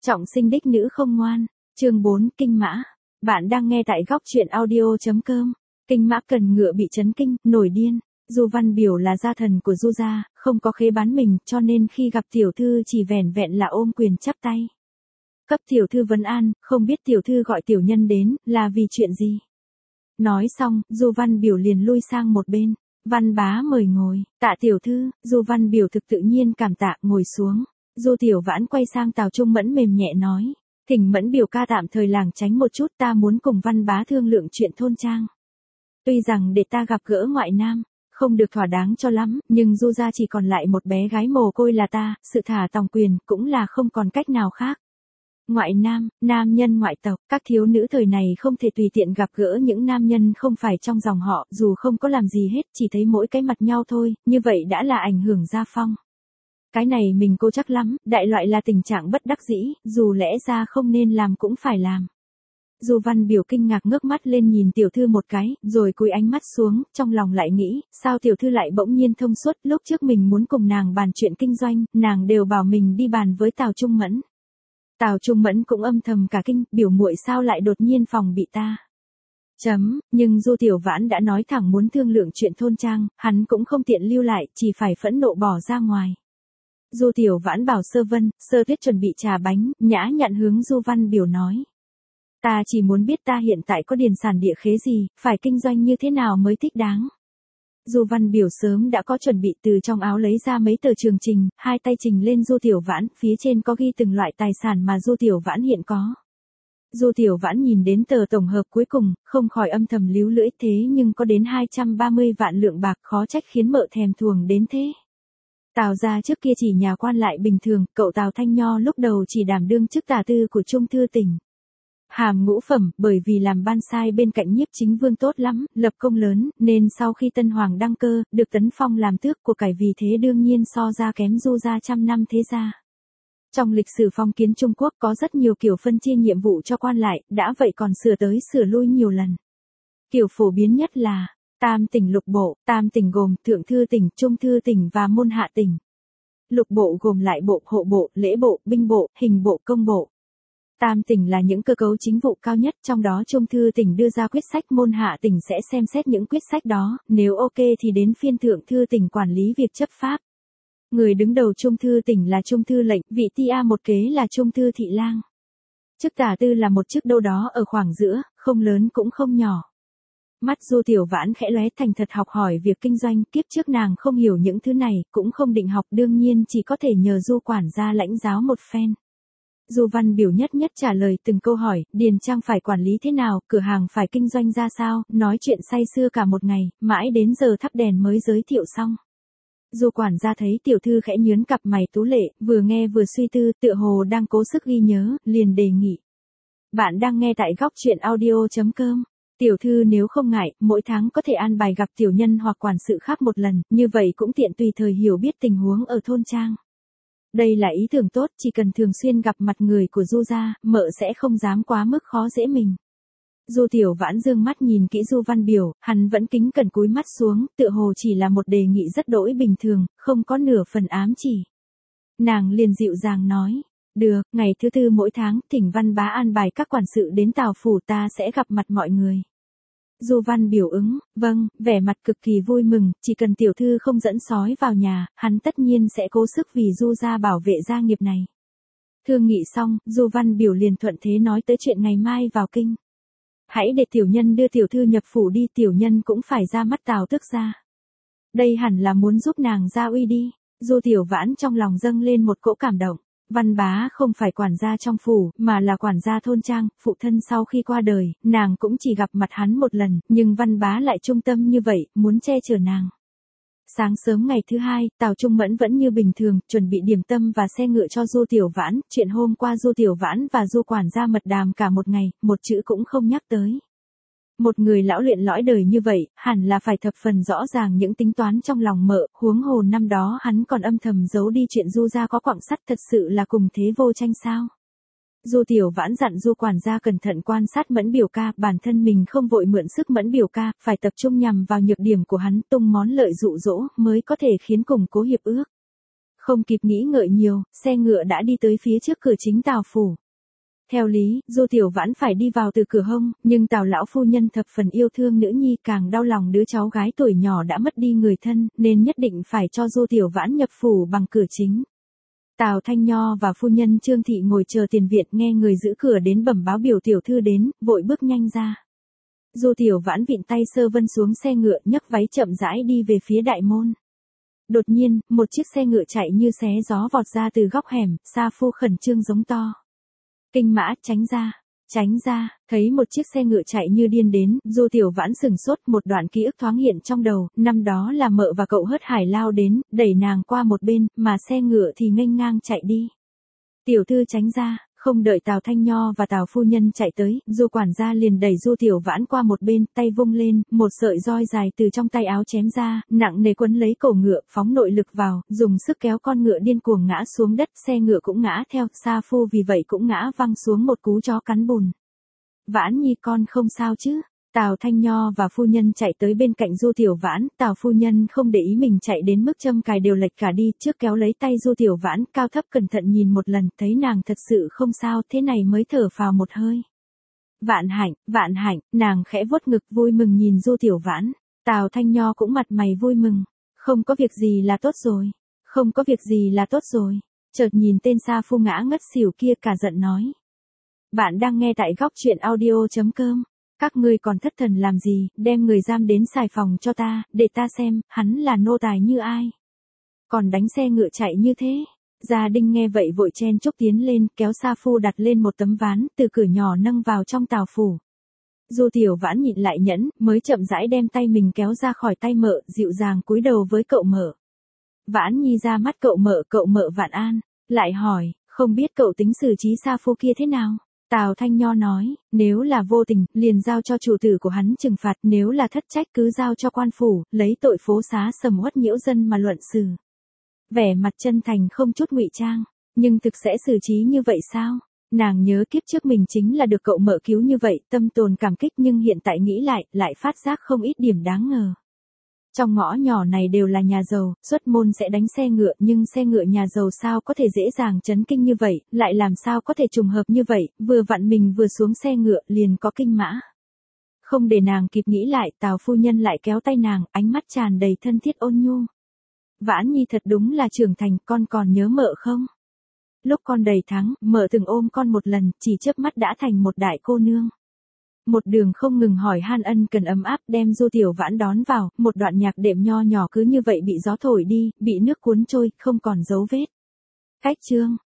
Trọng sinh đích nữ không ngoan, chương 4, Kinh Mã. Bạn đang nghe tại góc truyện audio.com. Kinh Mã cần ngựa bị chấn kinh, nổi điên. Du Văn Biểu là gia thần của Du gia, không có khế bán mình, cho nên khi gặp tiểu thư chỉ vẻn vẹn là ôm quyền chắp tay. Cấp tiểu thư vấn an, không biết tiểu thư gọi tiểu nhân đến, là vì chuyện gì? Nói xong, Du Văn Biểu liền lui sang một bên. Văn bá mời ngồi, tạ tiểu thư. Du Văn Biểu thực tự nhiên cảm tạ, ngồi xuống. Du Tiểu Vãn quay sang Tào Trung Mẫn mềm nhẹ nói, thỉnh Mẫn biểu ca tạm thời lảng tránh một chút, ta muốn cùng Văn bá thương lượng chuyện thôn trang. Tuy rằng để ta gặp gỡ ngoại nam, không được thỏa đáng cho lắm, nhưng Du gia chỉ còn lại một bé gái mồ côi là ta, sự thả tòng quyền cũng là không còn cách nào khác. Ngoại nam, nam nhân ngoại tộc, các thiếu nữ thời này không thể tùy tiện gặp gỡ những nam nhân không phải trong dòng họ, dù không có làm gì hết, chỉ thấy mỗi cái mặt nhau thôi, như vậy đã là ảnh hưởng gia phong. Cái này mình cô chắc lắm, đại loại là tình trạng bất đắc dĩ, dù lẽ ra không nên làm cũng phải làm. Du Văn Biểu kinh ngạc ngước mắt lên nhìn tiểu thư một cái, rồi cúi ánh mắt xuống, trong lòng lại nghĩ, sao tiểu thư lại bỗng nhiên thông suốt, lúc trước mình muốn cùng nàng bàn chuyện kinh doanh, nàng đều bảo mình đi bàn với Tào Trung Mẫn. Tào Trung Mẫn cũng âm thầm cả kinh, biểu muội sao lại đột nhiên phòng bị ta. Nhưng Du Tiểu Vãn đã nói thẳng muốn thương lượng chuyện thôn trang, hắn cũng không tiện lưu lại, chỉ phải phẫn nộ bỏ ra ngoài. Du Tiểu Vãn bảo Sơ Vân, Sơ Tuyết chuẩn bị trà bánh, nhã nhặn hướng Du Văn Biểu nói. Ta chỉ muốn biết ta hiện tại có điền sản địa khế gì, phải kinh doanh như thế nào mới thích đáng. Du Văn Biểu sớm đã có chuẩn bị, từ trong áo lấy ra mấy tờ trường trình, hai tay trình lên Du Tiểu Vãn, phía trên có ghi từng loại tài sản mà Du Tiểu Vãn hiện có. Du Tiểu Vãn nhìn đến tờ tổng hợp cuối cùng, không khỏi âm thầm líu lưỡi, thế nhưng có đến 230 vạn lượng bạc, khó trách khiến mợ thèm thuồng đến thế. Tào gia trước kia chỉ nhà quan lại bình thường, cậu Tào Thanh Nho lúc đầu chỉ đảm đương chức tả tư của Trung thư tỉnh. Hàm ngũ phẩm, bởi vì làm ban sai bên cạnh Nhiếp Chính Vương tốt lắm, lập công lớn, nên sau khi Tân Hoàng đăng cơ, được tấn phong làm tước của cải, vì thế đương nhiên so ra kém Du gia trăm năm thế gia. Trong lịch sử phong kiến Trung Quốc có rất nhiều kiểu phân chia nhiệm vụ cho quan lại, đã vậy còn sửa tới sửa lui nhiều lần. Kiểu phổ biến nhất là Tam tỉnh lục bộ, tam tỉnh gồm thượng thư tỉnh, trung thư tỉnh và môn hạ tỉnh. Lục bộ gồm lại bộ, hộ bộ, lễ bộ, binh bộ, hình bộ, công bộ. Tam tỉnh là những cơ cấu chính vụ cao nhất, trong đó trung thư tỉnh đưa ra quyết sách, môn hạ tỉnh sẽ xem xét những quyết sách đó, nếu ok thì đến phiên thượng thư tỉnh quản lý việc chấp pháp. Người đứng đầu trung thư tỉnh là trung thư lệnh, vị tia một kế là trung thư thị lang. Chức tả tư là một chức đâu đó ở khoảng giữa, không lớn cũng không nhỏ. Mắt Du Tiểu Vãn khẽ lóe, thành thật học hỏi việc kinh doanh, kiếp trước nàng không hiểu những thứ này, cũng không định học, đương nhiên chỉ có thể nhờ Du quản gia lãnh giáo một phen. Du Văn Biểu nhất nhất trả lời từng câu hỏi, điền trang phải quản lý thế nào, cửa hàng phải kinh doanh ra sao, nói chuyện say sưa cả một ngày, mãi đến giờ thắp đèn mới giới thiệu xong. Du quản gia thấy tiểu thư khẽ nhướng cặp mày tú lệ, vừa nghe vừa suy tư, tựa hồ đang cố sức ghi nhớ, liền đề nghị. Bạn đang nghe tại góc truyện audio.com. Tiểu thư nếu không ngại, mỗi tháng có thể an bài gặp tiểu nhân hoặc quản sự khác một lần, như vậy cũng tiện tùy thời hiểu biết tình huống ở thôn trang. Đây là ý tưởng tốt, chỉ cần thường xuyên gặp mặt người của Du gia, mợ sẽ không dám quá mức khó dễ mình. Du Tiểu Vãn dương mắt nhìn kỹ Du Văn Biểu, hắn vẫn kính cẩn cúi mắt xuống, tựa hồ chỉ là một đề nghị rất đỗi bình thường, không có nửa phần ám chỉ. Nàng liền dịu dàng nói. Được, ngày thứ tư mỗi tháng, thỉnh Văn bá an bài các quản sự đến Tào phủ, ta sẽ gặp mặt mọi người. Du Văn Biểu ứng, vâng, vẻ mặt cực kỳ vui mừng, chỉ cần tiểu thư không dẫn sói vào nhà, hắn tất nhiên sẽ cố sức vì Du gia bảo vệ gia nghiệp này. Thương nghị xong, Du Văn Biểu liền thuận thế nói tới chuyện ngày mai vào kinh. Hãy để tiểu nhân đưa tiểu thư nhập phủ đi, tiểu nhân cũng phải ra mắt Tào tước gia. Đây hẳn là muốn giúp nàng gia uy đi. Du Tiểu Vãn trong lòng dâng lên một cỗ cảm động. Văn bá không phải quản gia trong phủ, mà là quản gia thôn trang, phụ thân sau khi qua đời, nàng cũng chỉ gặp mặt hắn một lần, nhưng Văn bá lại trung tâm như vậy, muốn che chở nàng. Sáng sớm ngày thứ hai, Tào Trung Mẫn vẫn như bình thường, chuẩn bị điểm tâm và xe ngựa cho Du Tiểu Vãn, chuyện hôm qua Du Tiểu Vãn và Du quản gia mật đàm cả một ngày, một chữ cũng không nhắc tới. Một người lão luyện lõi đời như vậy, hẳn là phải thập phần rõ ràng những tính toán trong lòng mợ, huống hồ năm đó hắn còn âm thầm giấu đi chuyện Du gia có quặng sắt, thật sự là cùng thế vô tranh sao. Du Tiểu Vãn dặn Du quản gia cẩn thận quan sát Mẫn biểu ca, bản thân mình không vội mượn sức Mẫn biểu ca, phải tập trung nhằm vào nhược điểm của hắn, tung món lợi dụ dỗ, mới có thể khiến cùng cố hiệp ước. Không kịp nghĩ ngợi nhiều, xe ngựa đã đi tới phía trước cửa chính Tào phủ. Theo lý, Du Tiểu Vãn phải đi vào từ cửa hông, nhưng Tào lão phu nhân thập phần yêu thương nữ nhi, càng đau lòng đứa cháu gái tuổi nhỏ đã mất đi người thân, nên nhất định phải cho Du Tiểu Vãn nhập phủ bằng cửa chính. Tào Thanh Nho và phu nhân Trương Thị ngồi chờ tiền viện, nghe người giữ cửa đến bẩm báo biểu tiểu thư đến, vội bước nhanh ra. Du Tiểu Vãn vịn tay Sơ Vân xuống xe ngựa, nhấc váy chậm rãi đi về phía đại môn. Đột nhiên, một chiếc xe ngựa chạy như xé gió vọt ra từ góc hẻm, Sa Phu khẩn trương giống to. Kinh Mã, tránh ra, thấy một chiếc xe ngựa chạy như điên đến, Du Tiểu Vãn sừng sốt, một đoạn ký ức thoáng hiện trong đầu, năm đó là mợ và cậu Hớt Hải lao đến, đẩy nàng qua một bên, mà xe ngựa thì nghênh ngang chạy đi. Tiểu thư tránh ra. Không đợi Tào Thanh Nho và Tào phu nhân chạy tới, Du quản gia liền đẩy Du Tiểu Vãn qua một bên, tay vung lên, một sợi roi dài từ trong tay áo chém ra, nặng nề quấn lấy cổ ngựa, phóng nội lực vào, dùng sức kéo con ngựa điên cuồng ngã xuống đất, xe ngựa cũng ngã theo, Sa Phu vì vậy cũng ngã văng xuống một cú chó cắn bùn. Vãn nhi con không sao chứ? Tào Thanh Nho và phu nhân chạy tới bên cạnh Du Tiểu Vãn, Tào phu nhân không để ý mình chạy đến mức châm cài đều lệch cả đi, trước kéo lấy tay Du Tiểu Vãn, cao thấp cẩn thận nhìn một lần, thấy nàng thật sự không sao, thế này mới thở phào một hơi. Vạn hạnh, nàng khẽ vuốt ngực vui mừng nhìn Du Tiểu Vãn. Tào Thanh Nho cũng mặt mày vui mừng, không có việc gì là tốt rồi. Chợt nhìn tên Sa Phu ngã ngất xỉu kia cả giận nói. Bạn đang nghe tại góc truyện audio.com. Các ngươi còn thất thần làm gì, đem người giam đến xài phòng cho ta, để ta xem, hắn là nô tài như ai. Còn đánh xe ngựa chạy như thế. Gia Đinh nghe vậy vội chen chúc tiến lên, kéo Sa Phu đặt lên một tấm ván, từ cửa nhỏ nâng vào trong Tào phủ. Du Tiểu Vãn nhịn lại nhẫn, mới chậm rãi đem tay mình kéo ra khỏi tay mợ, dịu dàng cúi đầu với cậu mợ. Vãn nhi ra mắt cậu mợ vạn an, lại hỏi, không biết cậu tính xử trí Sa Phu kia thế nào? Tào Thanh Nho nói, nếu là vô tình, liền giao cho chủ tử của hắn trừng phạt, nếu là thất trách cứ giao cho quan phủ, lấy tội phố xá sầm uất nhiễu dân mà luận xử. Vẻ mặt chân thành không chút ngụy trang, nhưng thực sẽ xử trí như vậy sao? Nàng nhớ kiếp trước mình chính là được cậu mợ cứu như vậy, tâm tồn cảm kích, nhưng hiện tại nghĩ lại phát giác không ít điểm đáng ngờ. Trong ngõ nhỏ này đều là nhà giàu, xuất môn sẽ đánh xe ngựa, nhưng xe ngựa nhà giàu sao có thể dễ dàng chấn kinh như vậy, lại làm sao có thể trùng hợp như vậy, vừa vặn mình vừa xuống xe ngựa liền có kinh mã. Không để nàng kịp nghĩ lại, Tào phu nhân lại kéo tay nàng, ánh mắt tràn đầy thân thiết ôn nhu. Vãn nhi thật đúng là trưởng thành, con còn nhớ mợ không? Lúc con đầy tháng, mợ từng ôm con một lần, chỉ chớp mắt đã thành một đại cô nương. Một đường không ngừng hỏi han ân cần ấm áp, đem Du Tiểu Vãn đón vào, một đoạn nhạc đệm nho nhỏ cứ như vậy bị gió thổi đi, bị nước cuốn trôi, không còn dấu vết. Cách chương